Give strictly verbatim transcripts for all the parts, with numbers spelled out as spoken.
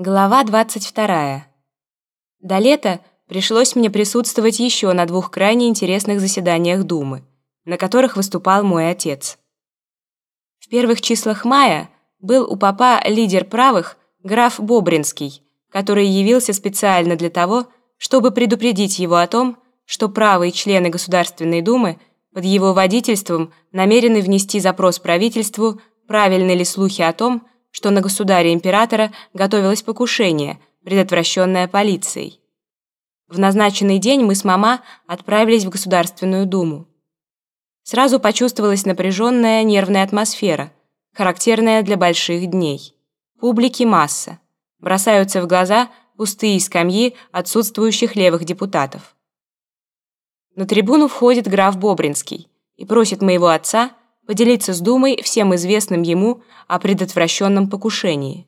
Глава двадцать вторая. До лета пришлось мне присутствовать еще на двух крайне интересных заседаниях Думы, на которых выступал мой отец. В первых числах мая был у папа лидер правых граф Бобринский, который явился специально для того, чтобы предупредить его о том, что правые члены Государственной Думы под его водительством намерены внести запрос правительству, правильны ли слухи о том, что на государя-императора готовилось покушение, предотвращенное полицией. В назначенный день мы с мама отправились в Государственную Думу. Сразу почувствовалась напряженная нервная атмосфера, характерная для больших дней. Публики масса. Бросаются в глаза пустые скамьи отсутствующих левых депутатов. На трибуну входит граф Бобринский и просит моего отца поделиться с Думой всем известным ему о предотвращенном покушении.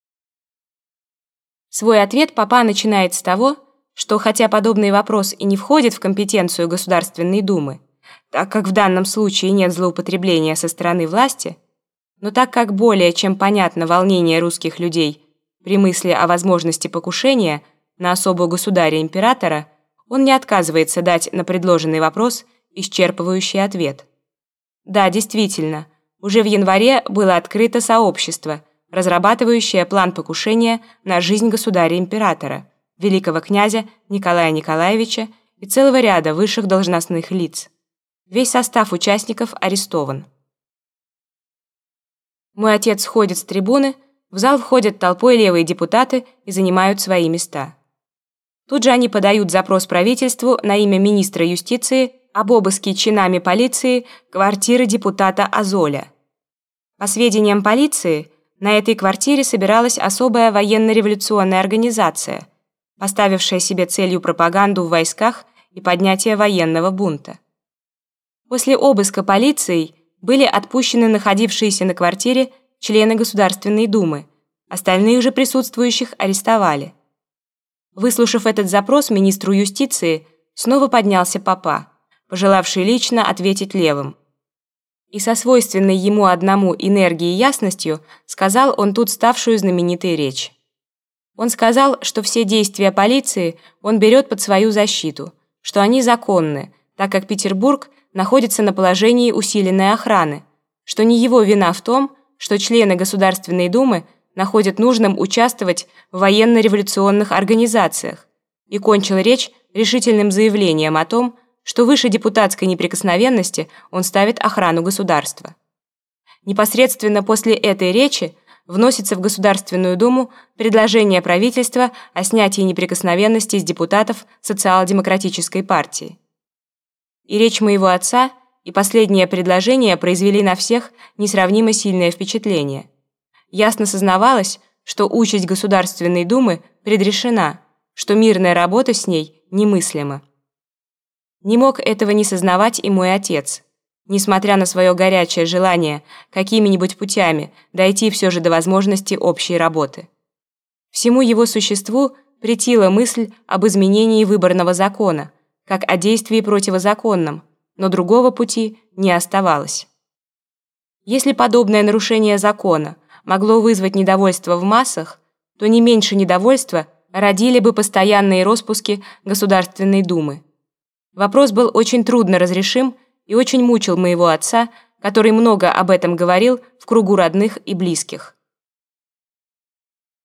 Свой ответ папа начинает с того, что хотя подобный вопрос и не входит в компетенцию Государственной Думы, так как в данном случае нет злоупотребления со стороны власти, но так как более чем понятно волнение русских людей при мысли о возможности покушения на особу государя-императора, он не отказывается дать на предложенный вопрос исчерпывающий ответ. Да, действительно, уже в январе было открыто сообщество, разрабатывающее план покушения на жизнь государя-императора, великого князя Николая Николаевича и целого ряда высших должностных лиц. Весь состав участников арестован. Мой отец сходит с трибуны, в зал входят толпой левые депутаты и занимают свои места. Тут же они подают запрос правительству на имя министра юстиции об обыске чинами полиции квартиры депутата Азоля. По сведениям полиции, на этой квартире собиралась особая военно-революционная организация, поставившая себе целью пропаганду в войсках и поднятие военного бунта. После обыска полицией были отпущены находившиеся на квартире члены Государственной Думы, остальных же присутствующих арестовали. Выслушав этот запрос министру юстиции, снова поднялся папа, пожелавший лично ответить левым. И со свойственной ему одному энергией и ясностью сказал он тут ставшую знаменитой речь. Он сказал, что все действия полиции он берет под свою защиту, что они законны, так как Петербург находится на положении усиленной охраны, что не его вина в том, что члены Государственной Думы находят нужным участвовать в военно-революционных организациях, и кончил речь решительным заявлением о том, что выше депутатской неприкосновенности он ставит охрану государства. Непосредственно после этой речи вносится в Государственную Думу предложение правительства о снятии неприкосновенности с депутатов Социал-демократической партии. И речь моего отца, и последнее предложение произвели на всех несравнимо сильное впечатление. Ясно сознавалось, что участь Государственной Думы предрешена, что мирная работа с ней немыслима. Не мог этого не сознавать и мой отец, несмотря на свое горячее желание какими-нибудь путями дойти все же до возможности общей работы. Всему его существу претила мысль об изменении выборного закона, как о действии противозаконном, но другого пути не оставалось. Если подобное нарушение закона могло вызвать недовольство в массах, то не меньше недовольства родили бы постоянные распуски Государственной Думы. Вопрос был очень трудно разрешим и очень мучил моего отца, который много об этом говорил в кругу родных и близких.